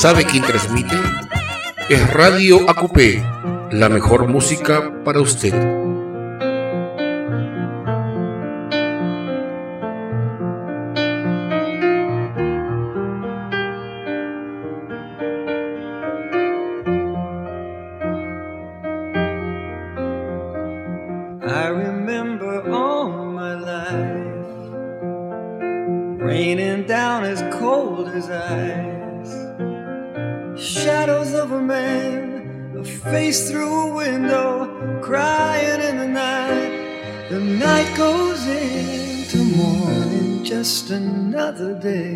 ¿Sabe quién transmite? Es Radio Acupé, la mejor música para usted. I remember all my life raining down as cold as ice. Shadows of a man, a face through a window, crying in the night. The night goes into morning, just another day.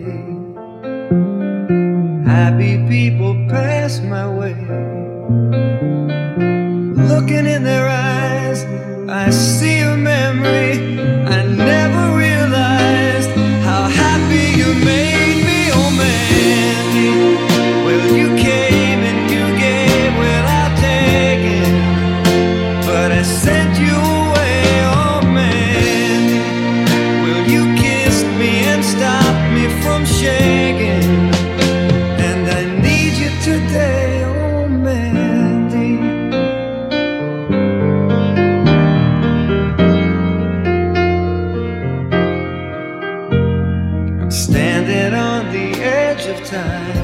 Happy people pass my way. Looking in their eyes, I see a memory. I never realized how happy you made me, oh Mandy. Well, you came and you gave without taking, but I sent you away, oh Mandy. Well, you kissed me and stopped me from shaking, and I need you today, oh Mandy. I'm standing on the edge of time.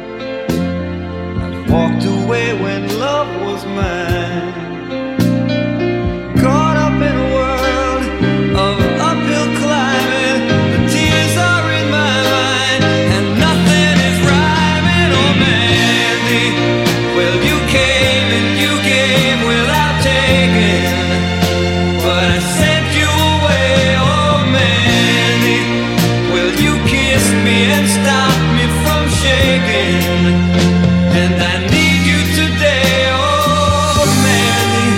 Walked away when love was mine. Caught up in a world of uphill climbing. The tears are in my mind and nothing is rhyming, oh Mandy. Well, you came and you gave without taking, but I sent you away, oh Mandy. Well, you kissed me and stopped me from shaking, and I need you today, oh Mandy.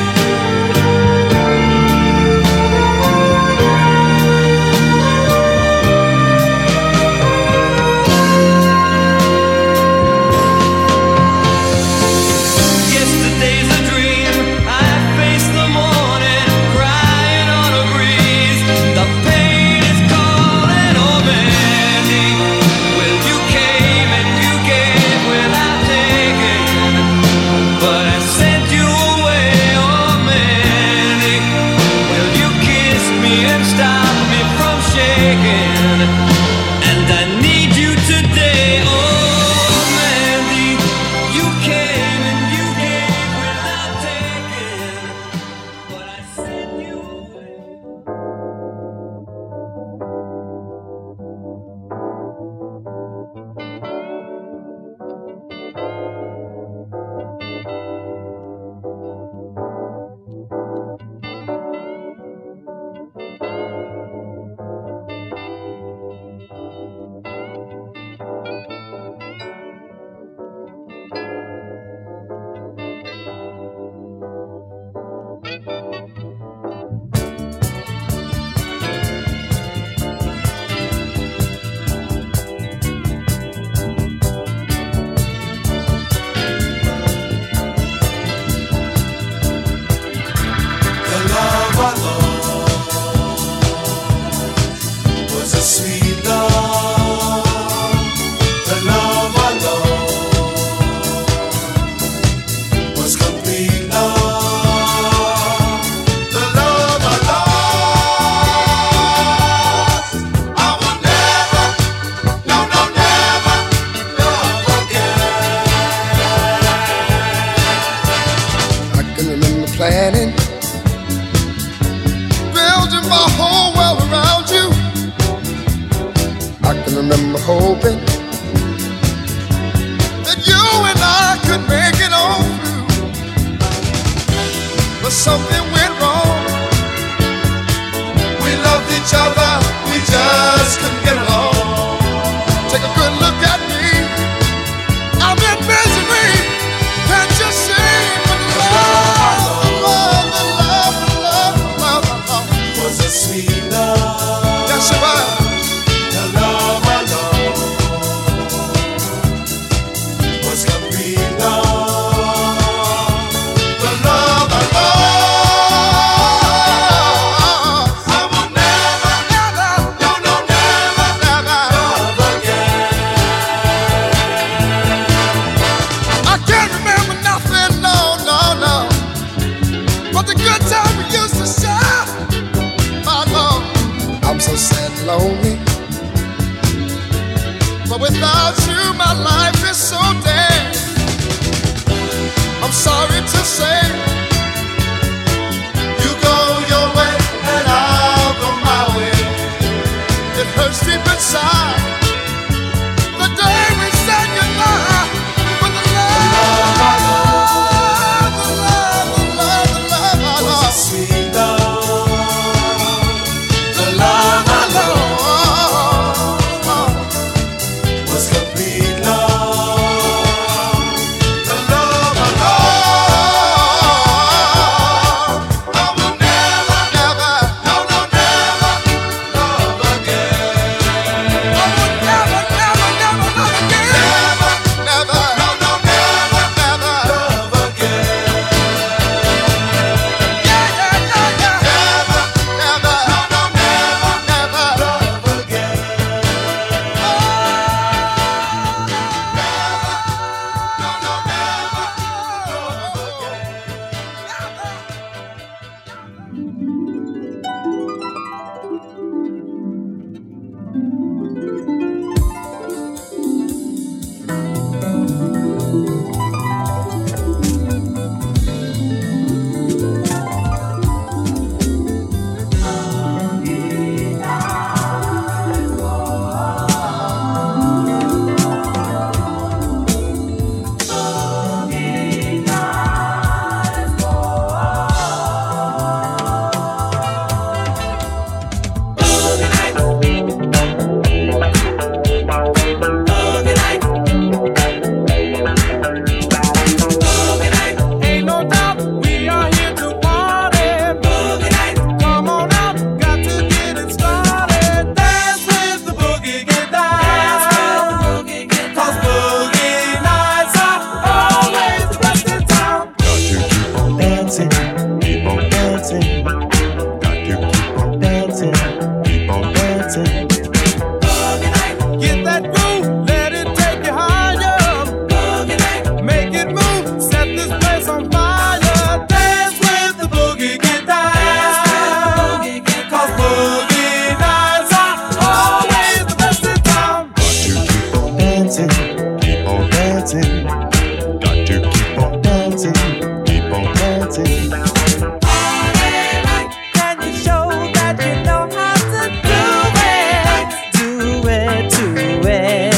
Yesterday's a dream, I face the morning, crying on a breeze. The pain is calling, oh Mandy. Well, you came and you gave without taking, but I sent you away, oh Mandy. Well, you kissed me and stopped me from shaking, and I need you today, oh Mandy. You came and you gave without taking, but I sent you away. The love I lost was a sweet love. The love I lost was complete love. The love I lost, I will never, no, no, never love again. I can remember planning, building my whole world around you. I can remember hoping that you and I could make it on through, but something went wrong. We loved each other, we just couldn't get along. Take a good look at me, I'm in misery. Can't you see the love Was a sweet love. Yes, it was. The love I lost was complete love. The love I lost. I'm sorry to say, you go your way and I'll go my way. It hurts deep inside the day we said goodbye. But the love, the love was a sweet love. The love I love was complete love. The love I love, I will never, never, no, no, never love again. I will never, never, never love again. Never, never, no, no, never, never love again. Yeah, yeah, yeah, yeah. Never, never, no, no, never, never love again. Ain't no doubt we are here to party. Come on out, got to get it started. Dance with the boogie, get down. Cause boogie nights are always the best in town. Dancing, keep on dancing. Got to keep on dancing, keep on dancing. Get that groove, let it take you higher. Make it move, set this place on fire. Dance with the boogie, get down. Cause boogie nights are always the best in town. Keep on dancing, keep on dancing. Got to keep on dancing, keep on dancing. Can you show that you know how to do it? Do it, do it.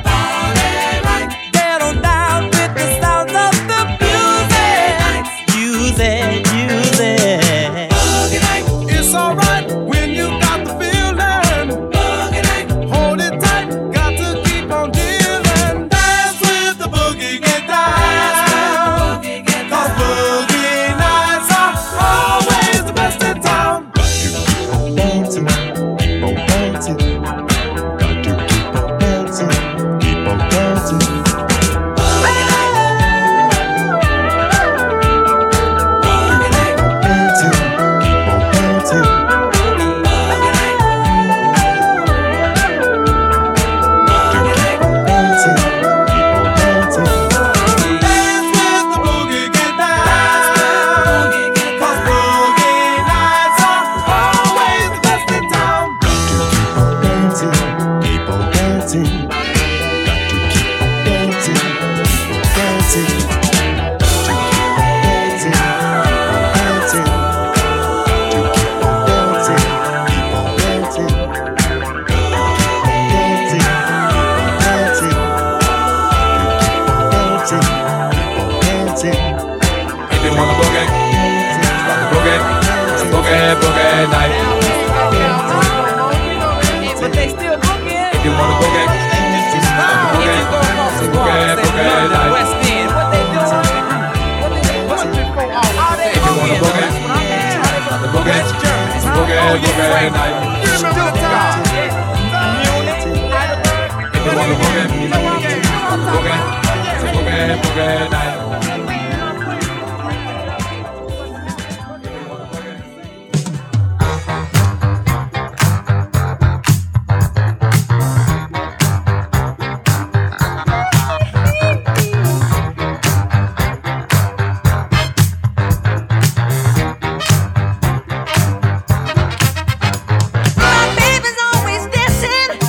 Get on down with the sounds of the music. Use it, use it. It's alright when you got the feeling. Hold it tight, got to keep on dealing. Dance with the boogie, get down. Cause boogie nights are always the best in town. Keep on dancing, keep on dancing. Got to keep on dancing, keep on dancing. Dancing, keep on dancing. Dancing, keep on dancing. Dance with the boogie, get down. Cause boogie nights are always the best in town. Dancing, keep on dancing. Got to keep on dancing, keep on dancing. If you wanna boogie, start the boogie. It's a boogie, boogie night. But they still booking. If you wanna boogie, start the boogie. It's a boogie, boogie night. West End, what they doing? What they doing? Are they If you wanna booking? boogie, start the boogie. It's a boogie, boogie night. If you wanna boogie, start the boogie. It's a boogie, boogie night.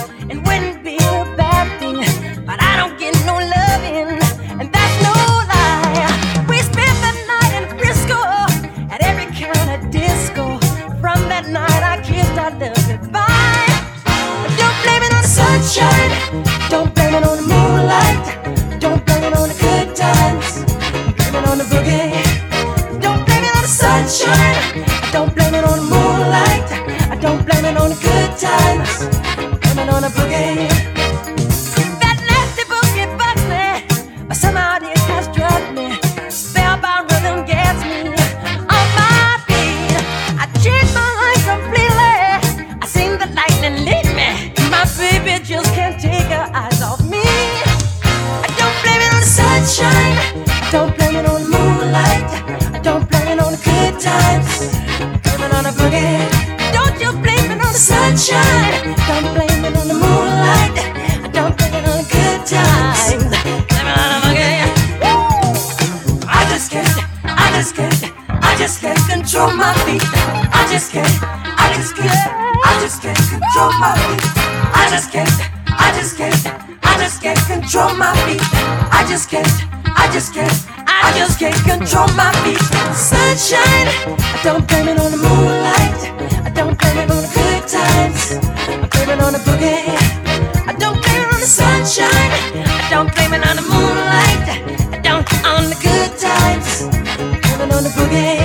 But I don't get no loving, and that's no lie. boogie. Don't blame it on the sunshine. I don't blame it on the moonlight. I don't blame it on the good times. Blame it on the boogie. That nasty boogie bugs me, but somehow it has drugged me. Spellbound rhythm gets me on my feet. I changed my life completely. I seen the lightning lead me. My baby just can't take her eyes off me. I don't blame it on the sunshine. I don't blame it on the moonlight. I don't blame it on the good times. Blame it on the boogie. Don't you blame it on the sunshine. Don't blame it on the moonlight. I don't blame it on the good times. Blame it on the boogie. I just can't control my feet. I just can't control my feet. I just can't control my feet. I just can't control my feet. Sunshine, I don't blame it on the moonlight. I don't blame it on the good times. I blame it on the boogie. I don't blame it on the sunshine. I don't blame it on the moonlight. I don't on the good times. I blame it on the boogie.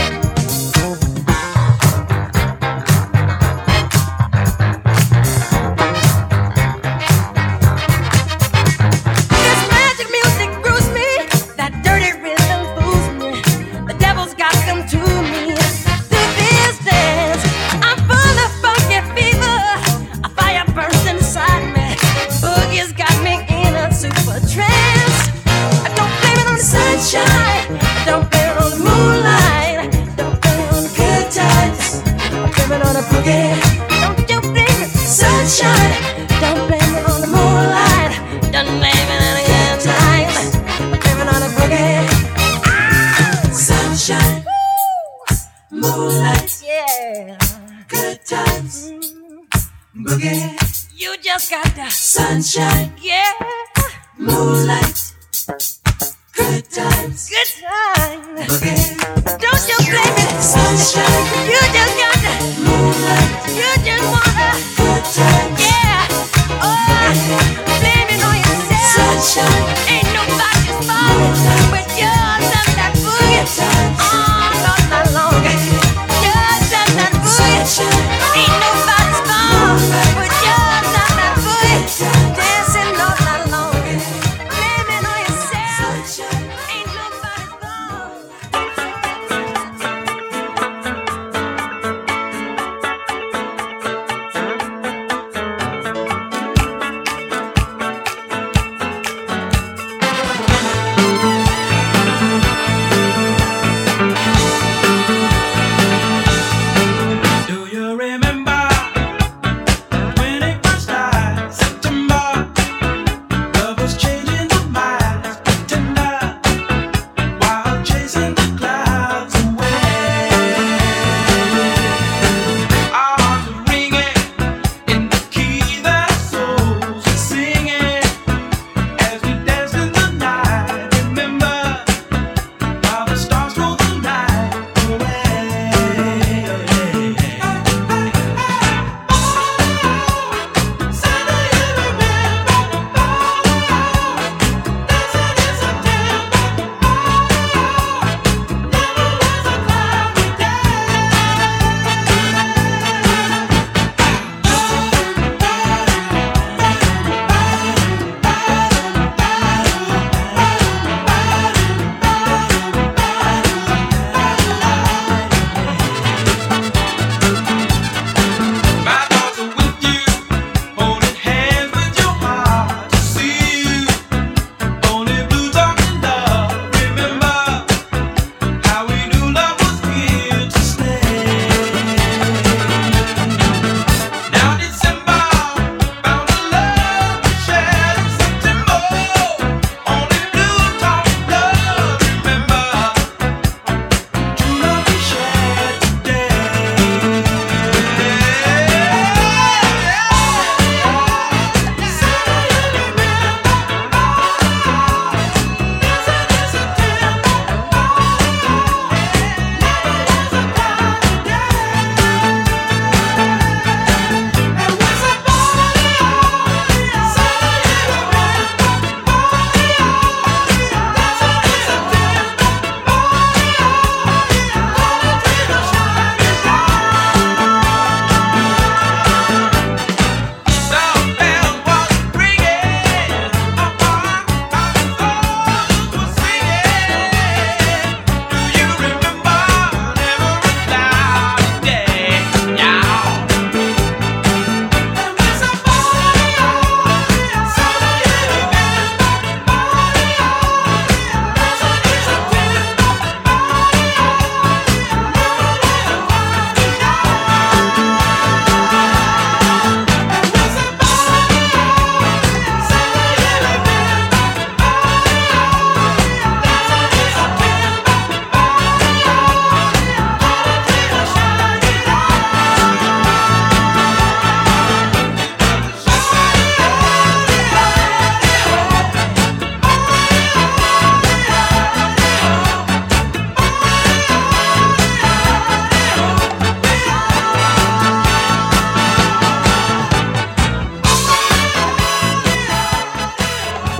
Sunshine, yeah, moonlight, good times, boogie. Don't you blame it, sunshine. You just got the moonlight. You just wanna good times, yeah. Oh, blame it on yourself, sunshine. Ain't nobody's fault but yours and that boogie. Oh, not long. Yours and that boogie. Ain't nobody's fault but yours and that boogie. Dancing all night long. Blame it on yourself. Ain't nobody's fault.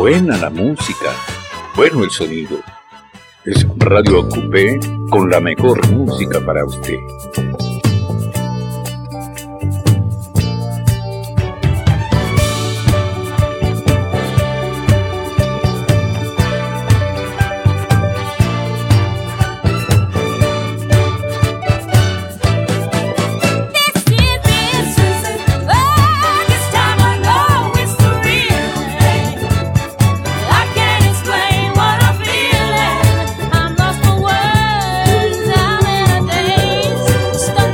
Buena la música, bueno el sonido. Es Radio Acupé con la mejor música para usted. Stop.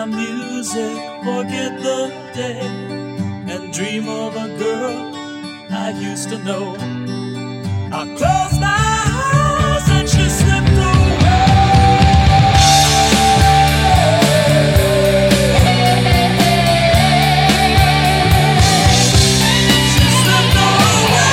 my music, forget the day, and dream of a girl I used to know. I closed my eyes and she slipped away. She slipped away.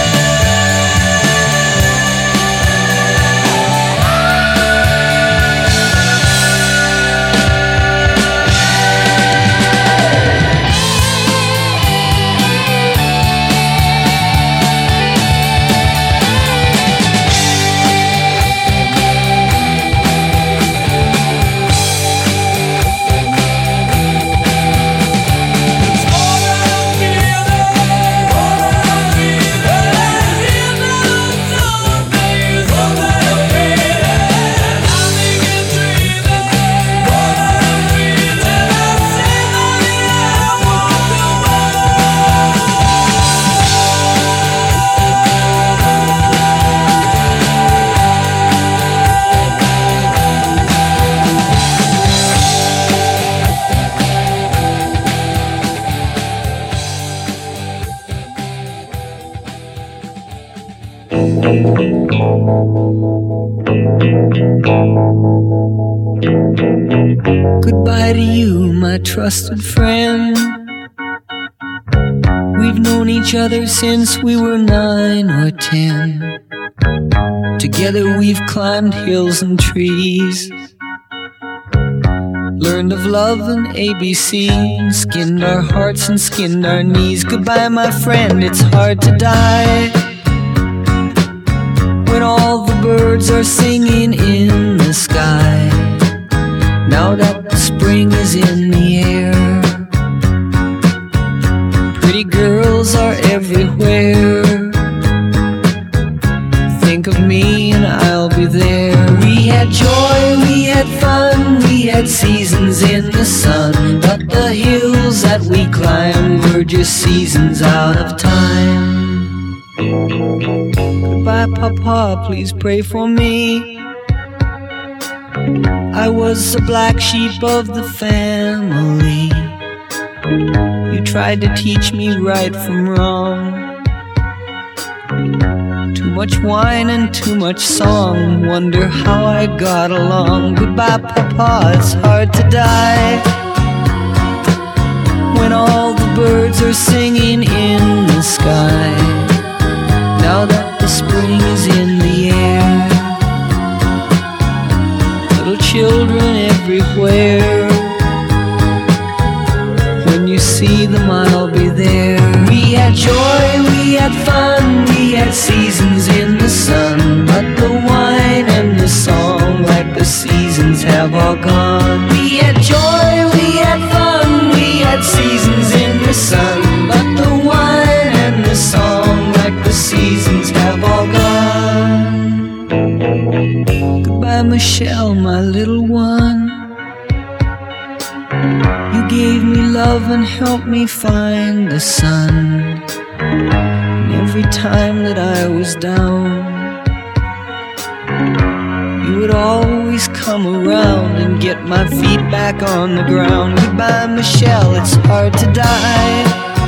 Goodbye to you, my trusted friend. We've known each other since we were 9 or 10. Together we've climbed hills and trees, learned of love and ABC, and skinned our hearts and skinned our knees. Goodbye, my friend, it's hard to die when all the birds are singing in the sky. Now that the spring is in the air, pretty girls are everywhere. Think of me and I'll be there. We had joy, we had fun, we had seasons in the sun, but the hills that we climbed were just seasons out of time. Goodbye, Papa, please pray for me. I was the black sheep of the family. You tried to teach me right from wrong. Too much wine and too much song, wonder how I got along. Goodbye, Papa, it's hard to die when all the birds are singing in the sky. Now that the spring is in the air, children everywhere. When you see them, I'll be there. We had joy, we had fun, we had seasons in the sun, but the wine and the song, like the seasons, have all gone. We had joy, we had fun, we had seasons in the sun, but the wine and the song, like the seasons, have all gone. Goodbye, Michelle, my little one. You gave me love and helped me find the sun. And every time that I was down, you would always come around and get my feet back on the ground. Goodbye, Michelle, it's hard to die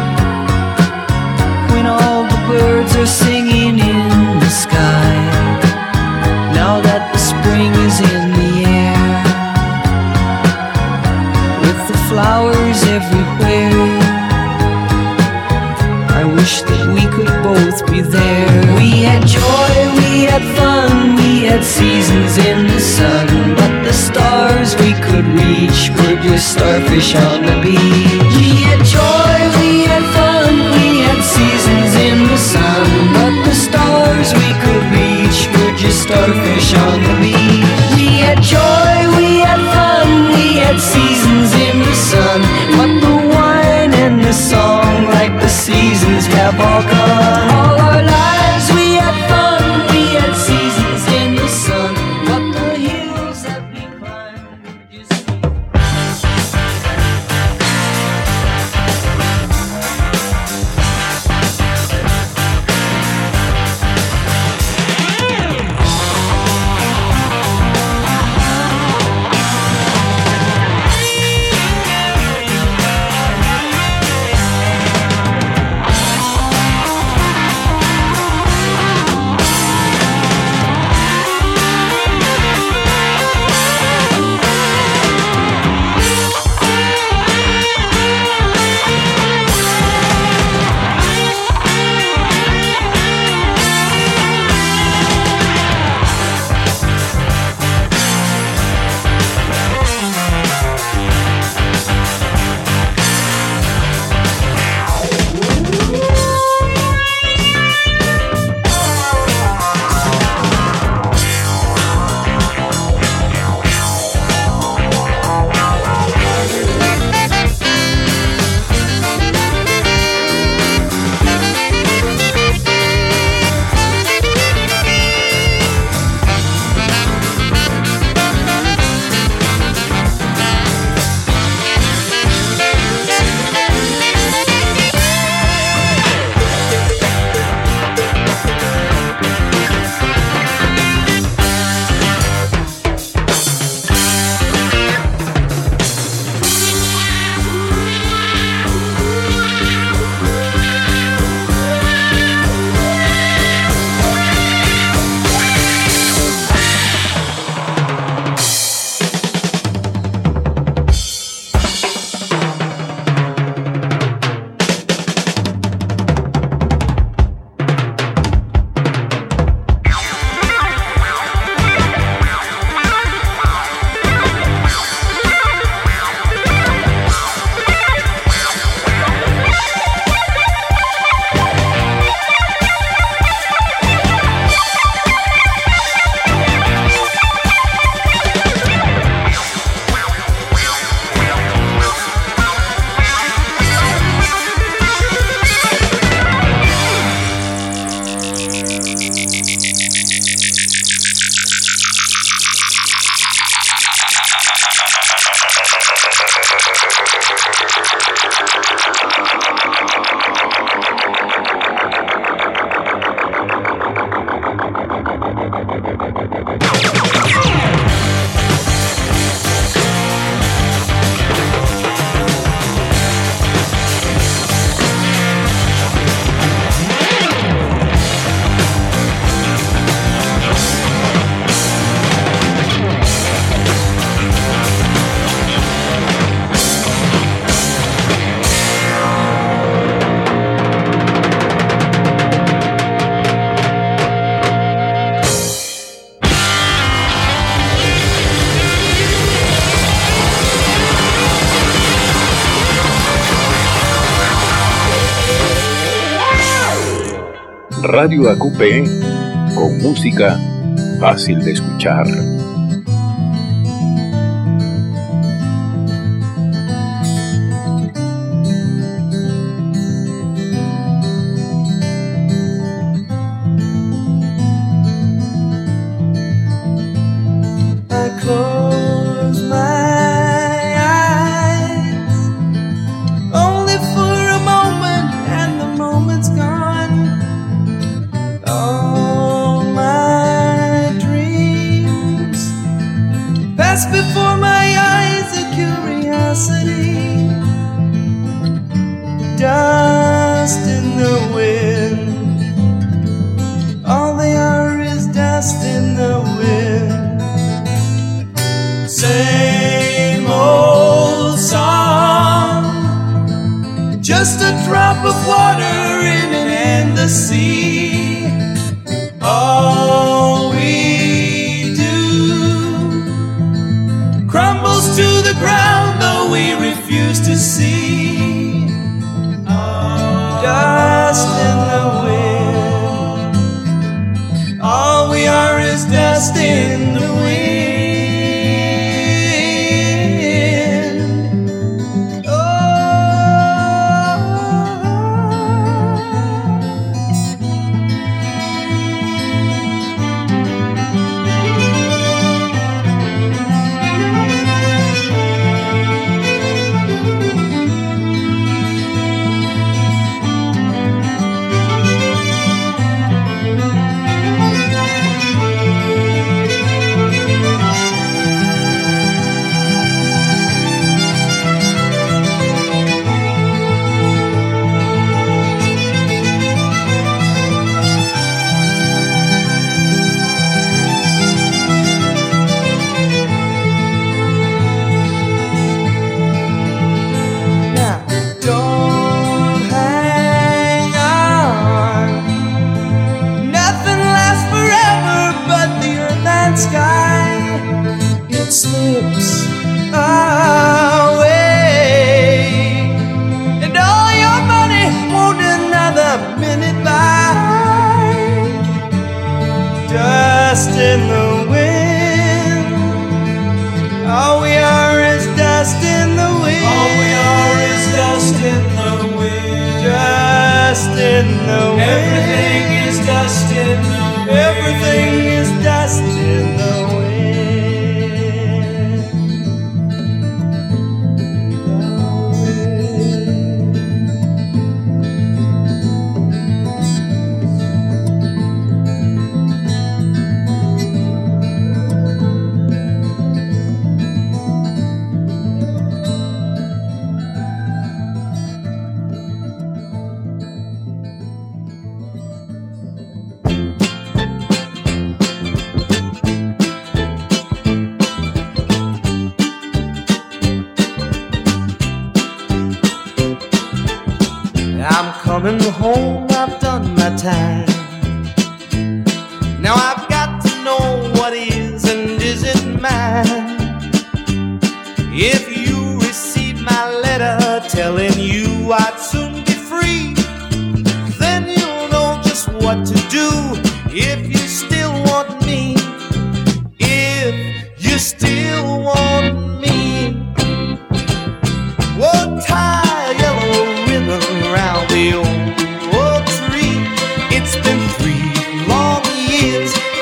when all the birds are singing in the sky. Now that the spring is in the air, with the flowers everywhere, I wish that we could both be there. We had joy, we had fun, we had seasons in the sun, but the stars we could reach were just starfish on the beach. We had joy, we had fun, we had seasons in the sun, but the stars we could reach were just starfish on the beach. We had joy, we had fun, we had seasons in the sun, but the wine and the song, like the seasons, have all gone. All our lives we had fun, we had seasons in the sun, but the hills that we climbed were just Radio AQP, con música fácil de escuchar. I close my eyes only for a moment, and the moment's gone. All my dreams pass before my eyes, a curiosity, dust in the wind. All they are is dust in the wind. Same old song, just a drop of water in an endless sea. All we do crumbles to the ground, though we refuse to see. Dust in the wind. All we are is dust in the wind. Slips away, and all your money won't another minute buy. Dust in the wind. All we are is dust in the wind. All we are is dust in the wind. Dust in the wind. Everything is dust in the wind. Everything is dust in the wind. I'm coming home, I've done my time. Now I've got to know what is and isn't mine. If you receive my letter telling you I'd soon be free, then you'll know just what to do. If you still want me, if you still want me, oh, tie a yellow ribbon around the old tree. It's been 3 long years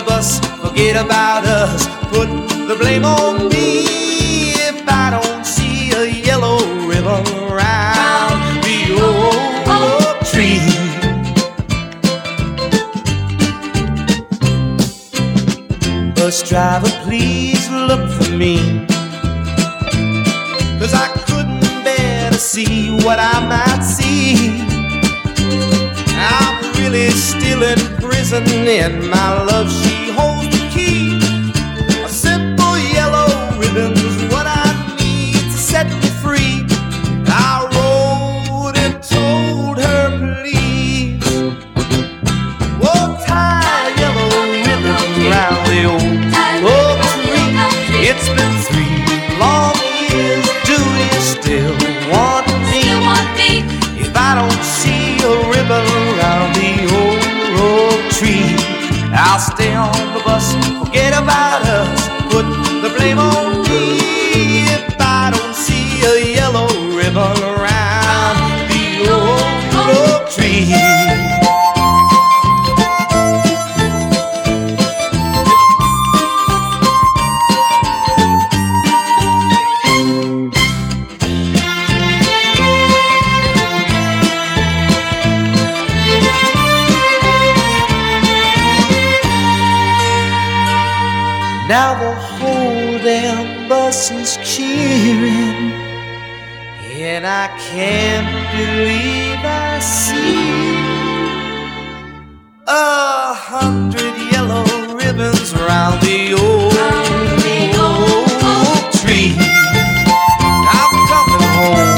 the bus, forget about us. Put the blame on me if I don't see a yellow ribbon around the old tree. Bus driver, please look for me, 'cause I couldn't bear to see what I might see. I'm really still in prison, and my love, she holds the key. A simple yellow ribbon's what I need to set me free. I wrote and told her, please, oh, tie a yellow ribbon round the old tree. It's been 3 long years. Do you still want me? If I don't see a ribbon around the old tree, I'll stay on the bus, forget about us. Put the blame on me if I don't see a yellow ribbon around the old tree. Now the whole damn bus is cheering, and I can't believe I see 100 yellow ribbons round the old tree. I'm coming home.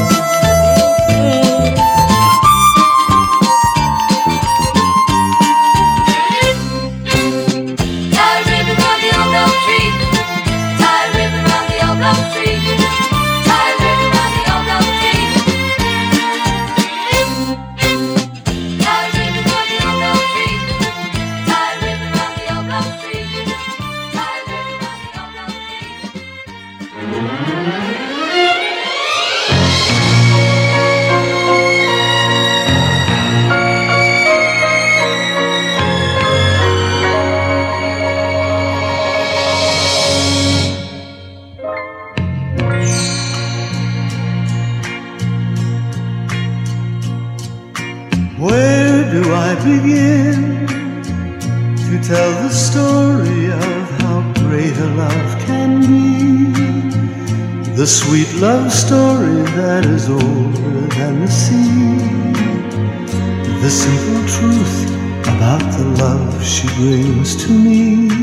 Where do I begin to tell the story of how great a love can be? The sweet love story that is older than the sea. The simple truth about the love she brings to me.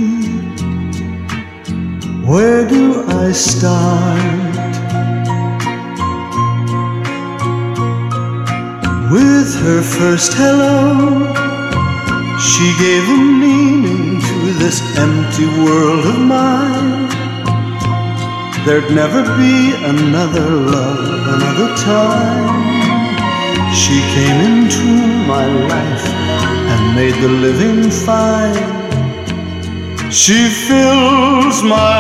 Where do I start? With her first hello, she gave a meaning to this empty world of mine. There'd never be another love, another time. She came into my life and made the living fine. She fills my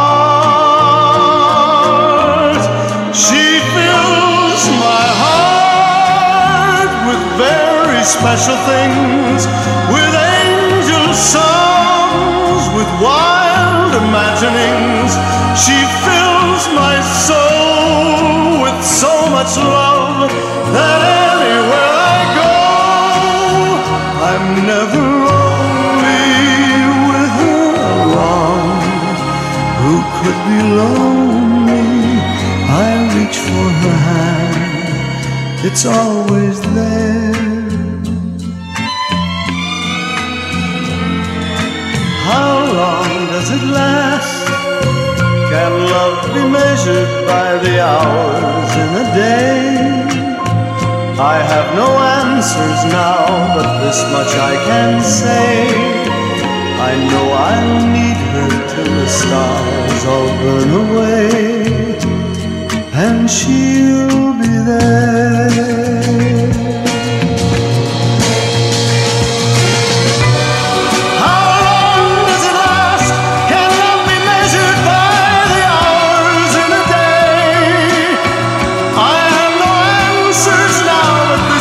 heart. She fills my heart with very special things, with angel songs, with wild imaginings. She fills my soul with so much love that anywhere I go, I'm never lonely with her along. Who could be lonely? I reach for her hand, it's always there. How long does it last? Can love be measured by the hours in a day? I have no answers now, but this much I can say. I know I'll need her till the stars all burn away, and she'll be there.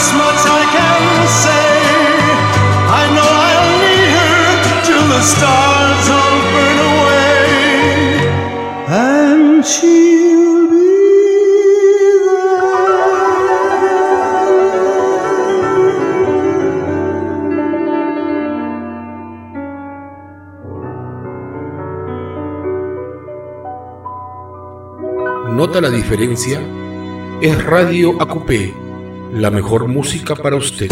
Stars ¿Nota la diferencia? Es Radio AQP, la mejor música para usted.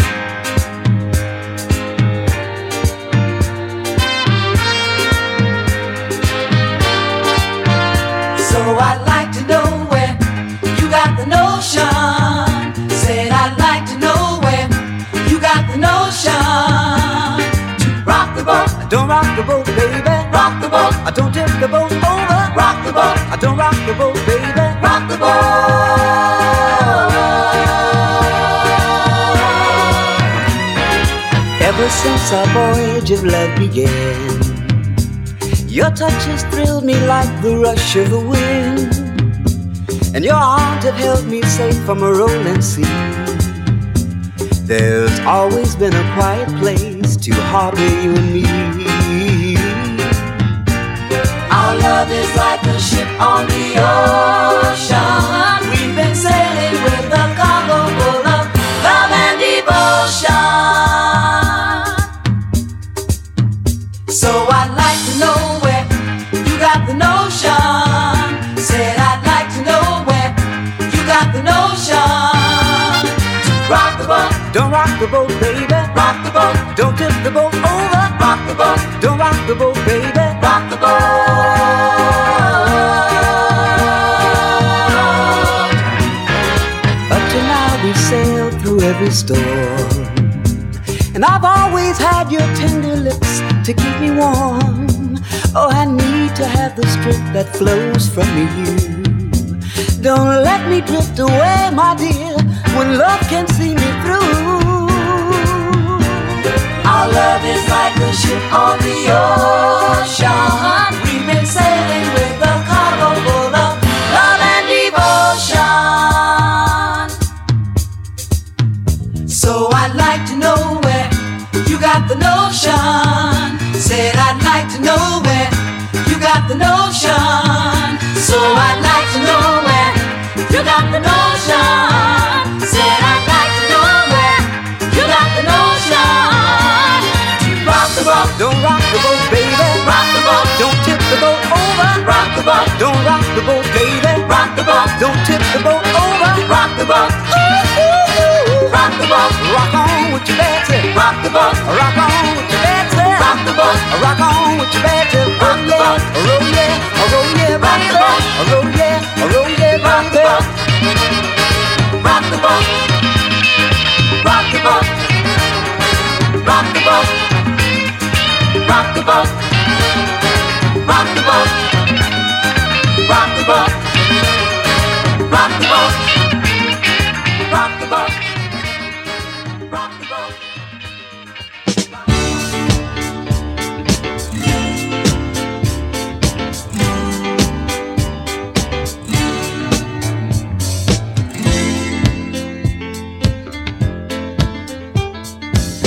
So I'd like to know where you got the notion. Said I'd like to know where you got the notion to rock the boat. Don't rock the boat, baby. Rock the boat. I don't tip the boat over. Rock the boat. I don't rock the boat, baby. Rock the boat. Ever since our voyage of love began, your touch has thrilled me like the rush of the wind, and your arms have held me safe from a rolling sea. There's always been a quiet place to harbor you and me. Our love is like a ship on the ocean. We've been sailing with a cargo full of love and devotion. So I'd like to know where you got the notion. Said I'd like to know where you got the notion to rock the boat. Don't rock the boat, baby. Rock the boat. Don't tip the boat over. Rock the boat. Don't rock the boat, baby. Rock the boat. Up to now we've sailed through every storm, and I've always had your tender lips to keep me warm. Oh, I need to have the strength that flows from you. Don't let me drift away, my dear, when love can see me through. Our love is like a ship on the ocean. We've been sailing with a cargo full of love and devotion. So I'd like to know where you got the notion. Said I'd like to know where you got the notion. So I'd like to know where you got the notion. Said I'd like to know where you got the notion. Rock the boat. Don't rock the boat, baby. Rock the boat. Don't tip the boat over. Rock the boat. Don't rock the boat, baby. Rock the boat. Don't tip the boat over. Rock the boat. Rock the boat. Rock on with your Betsy. Rock the boat. Rock on with your Betsy. Rock the boat. Rock on with your Betsy. Rock the boat. Roll yeah, roll yeah, Rock the boat. roll yeah, roll yeah, Rock the boat. Rock the boat. Rock the boat. Rock the boat. Rock the boat. Rock the boat. Rock the boat. Rock the boat. Rock the boat. Rock the boat.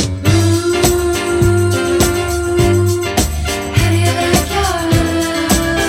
How do you like your love?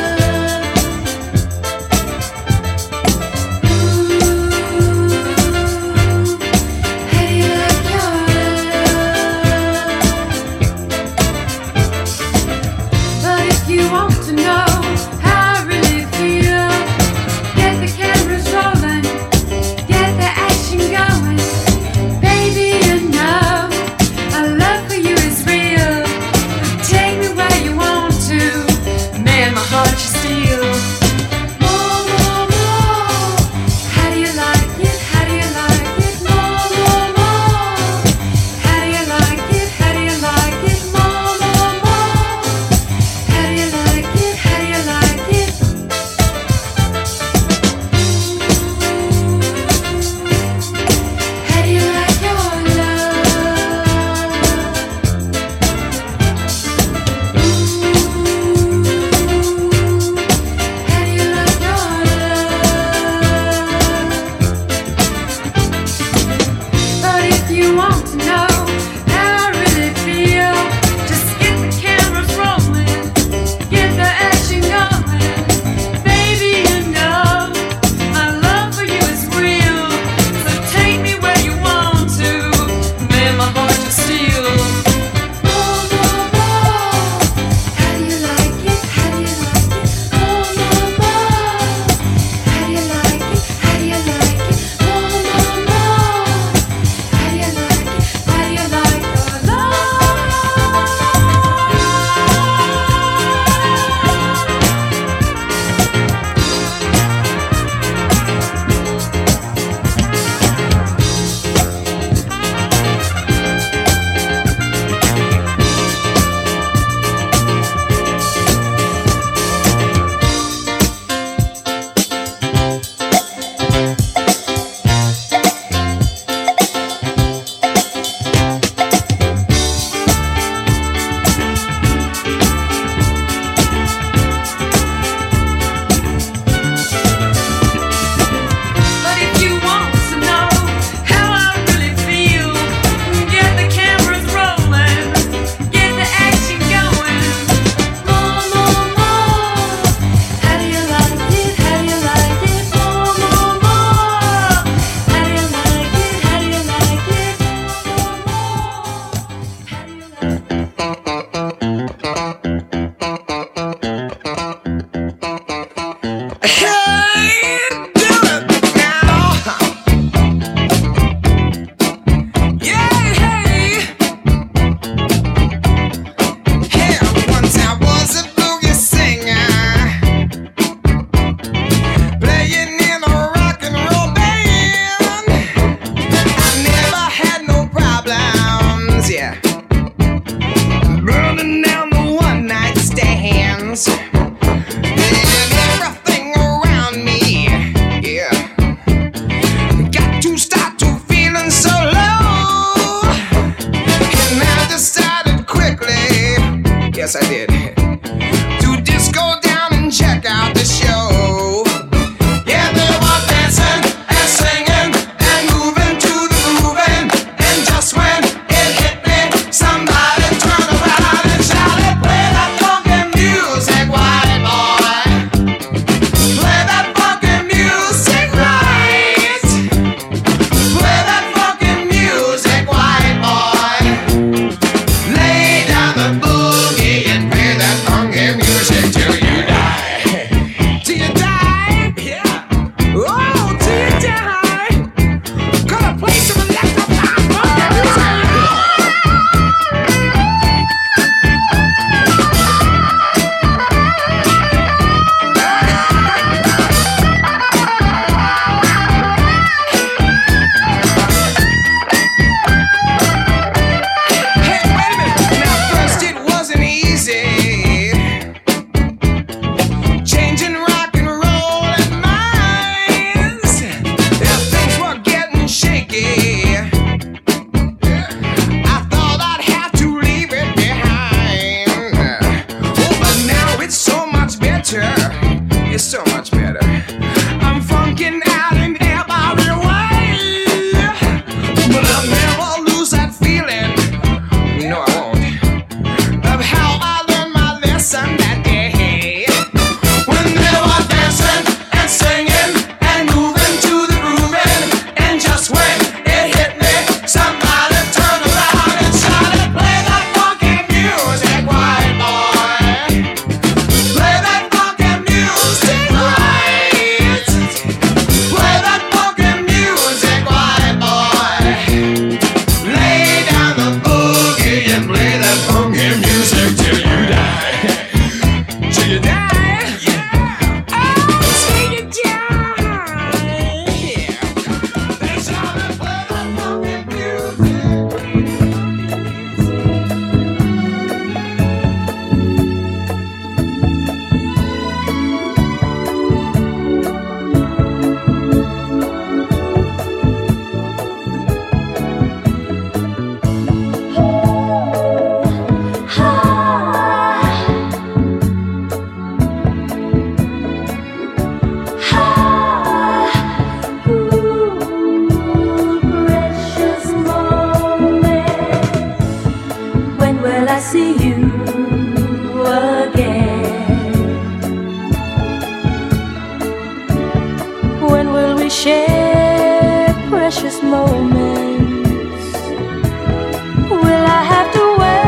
share precious moments? Will I have to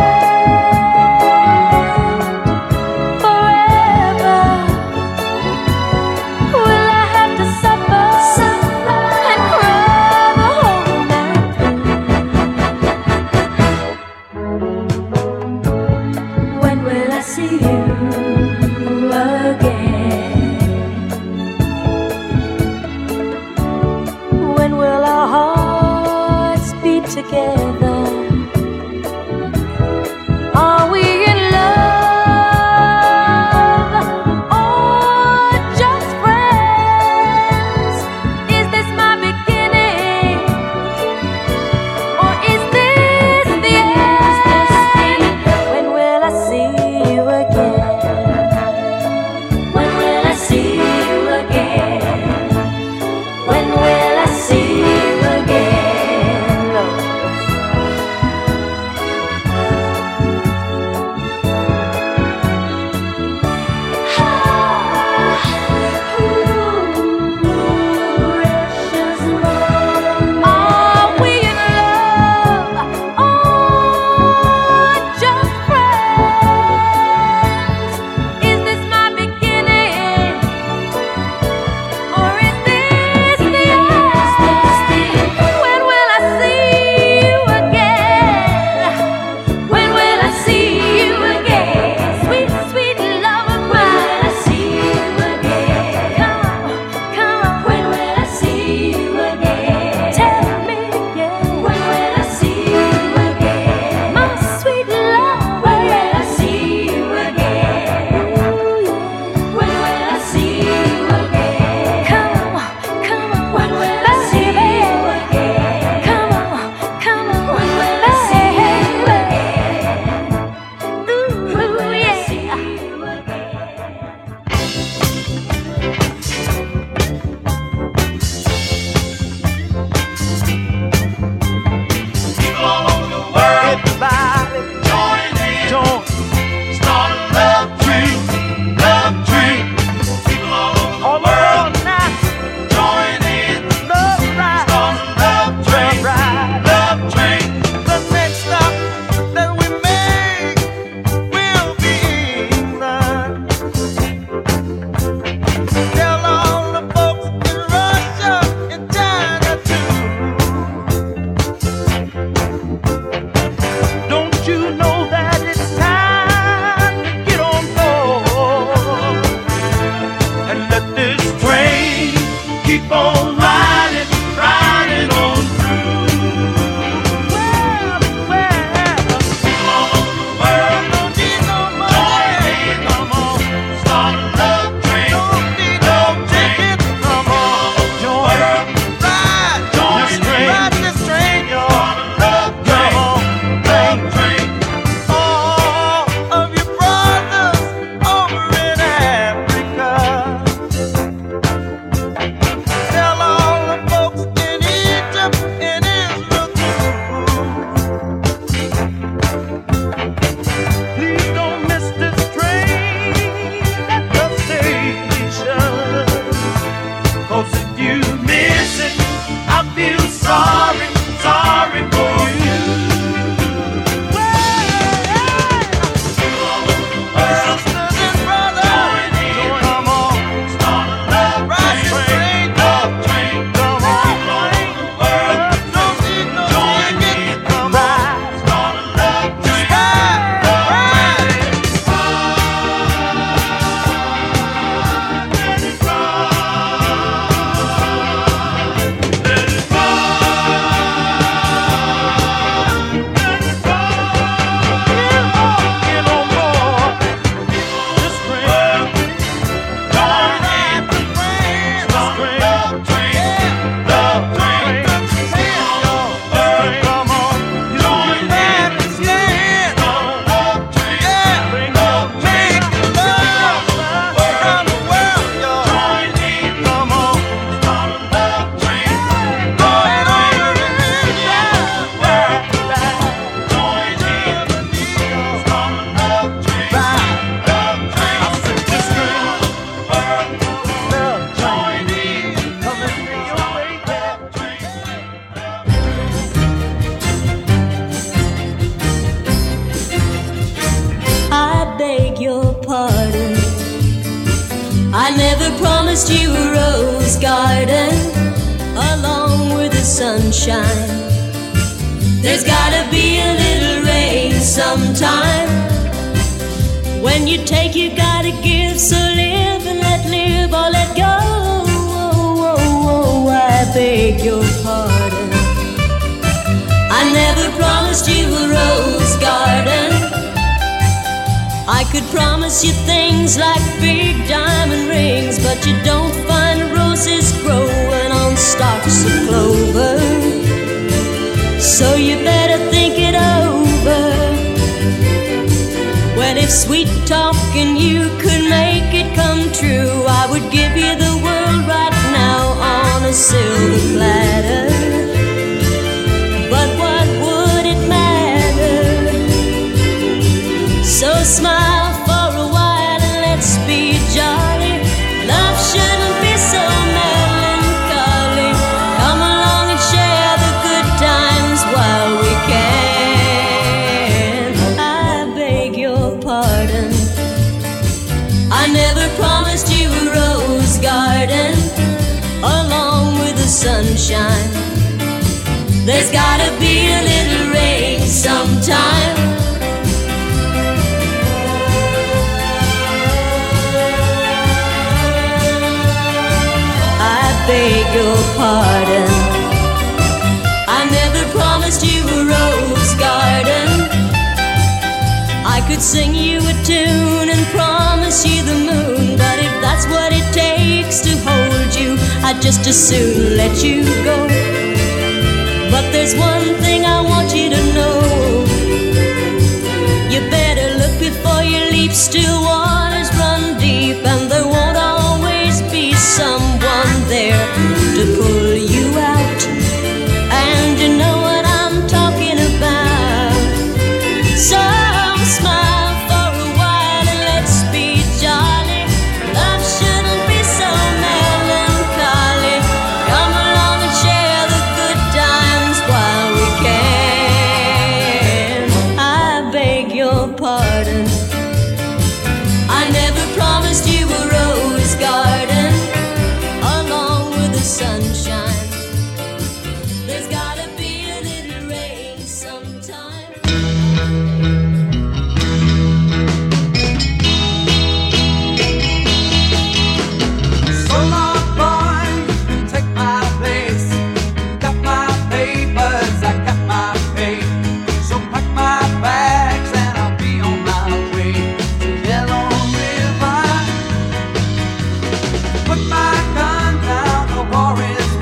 wait forever? Will I have to suffer and cry the whole night through? When will I see you again? When will our hearts promised you a rose garden along with the sunshine. There's gotta be a little rain sometime. When you take, you gotta give. So live and let live or let go. Oh, oh, oh, I beg your pardon. I never promised you a rose garden. I could promise you things like big diamond rings, but you don't find roses growing on stalks of clover. So you better think it over. Well, if sweet talking you could make it come true, I would give you the world right now on a silver platter. But what would it matter? So smile for a while and let's be jolly. Love shouldn't be so melancholy. Come along and share the good times while we can. I beg your pardon. I never promised you a rose garden along with the sunshine. There's gotta be a little rain sometime. I beg your pardon. I never promised you a rose garden. I could sing you a tune and promise you the moon, but if that's what it takes to hold you, I'd just as soon let you go. But there's one thing I want you to know. You better look before you leap. Still waters run deep, and there won't always be someone there to pull you out. And you know what I'm talking about. So smile for a while and let's be jolly. Love shouldn't be so melancholy. Come along and share the good times while we can. I beg your pardon. I never promised you a rose garden along with the sunshine. There's gotta be a little rain sometime. So long, boy, take my place. Got my papers, I got my pay. So pack my bags and I'll be on my way to Yellow River. Put my gun down, the war is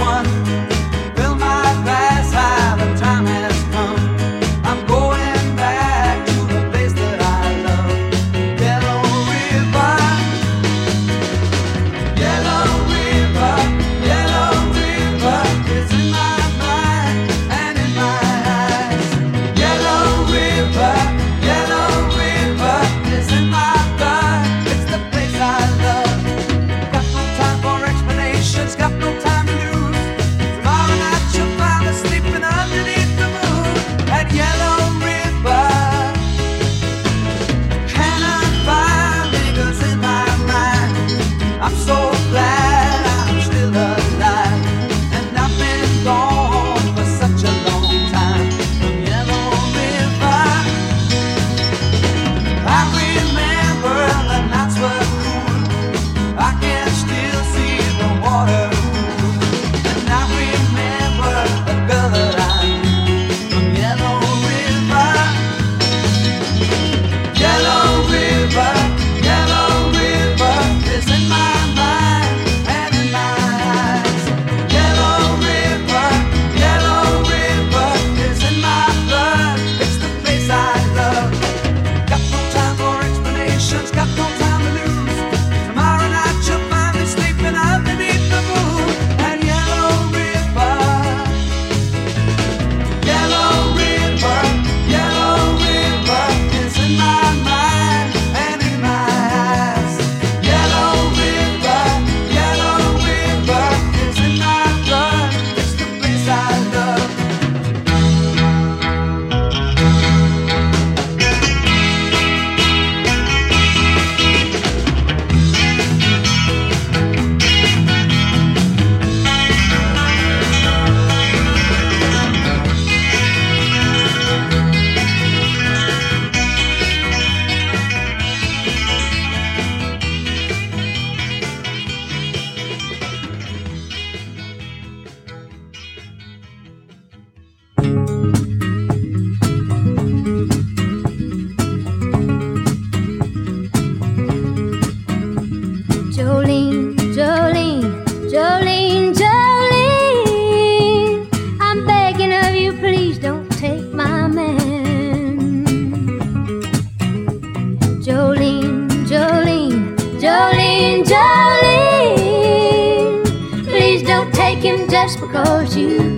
don't take him just because you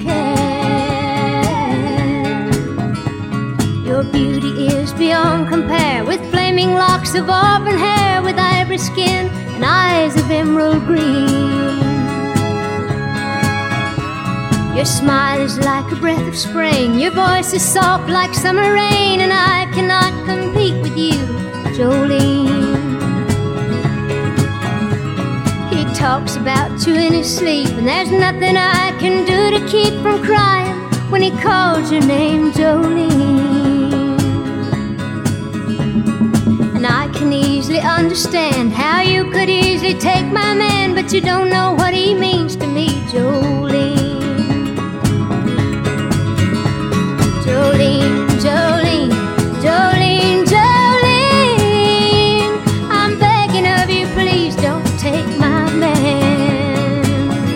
can. Your beauty is beyond compare, with flaming locks of auburn hair, with ivory skin and eyes of emerald green. Your smile is like a breath of spring, your voice is soft like summer rain, and I cannot compete with you, Jolene. He talks about you in his sleep, and there's nothing I can do to keep from crying when he calls your name, Jolene. And I can easily understand how you could easily take my man, but you don't know what he means to me, Jolene. Jolene, Jolene, Jolene, Jolene, I'm begging of you, please don't take my man.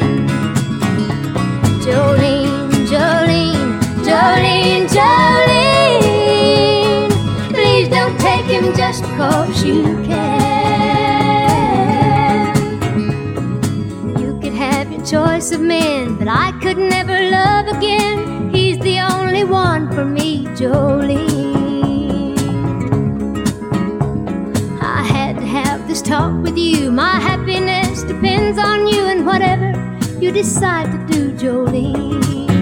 Jolene, Jolene, Jolene, Jolene, please don't take him just because you can. You could have your choice of men, but I could never love again. He's the only one for me, Jolene. I had to have this talk with you. My happiness depends on you, and whatever you decide to do, Jolene.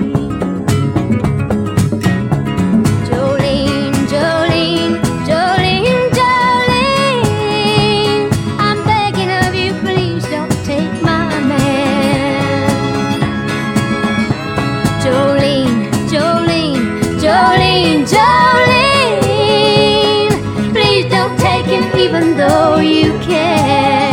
Jolene, Jolene, Jolene, Jolene, I'm begging of you, please don't take my man. Jolene, Jolene, Jolene, Jolene, please don't take him even though you can.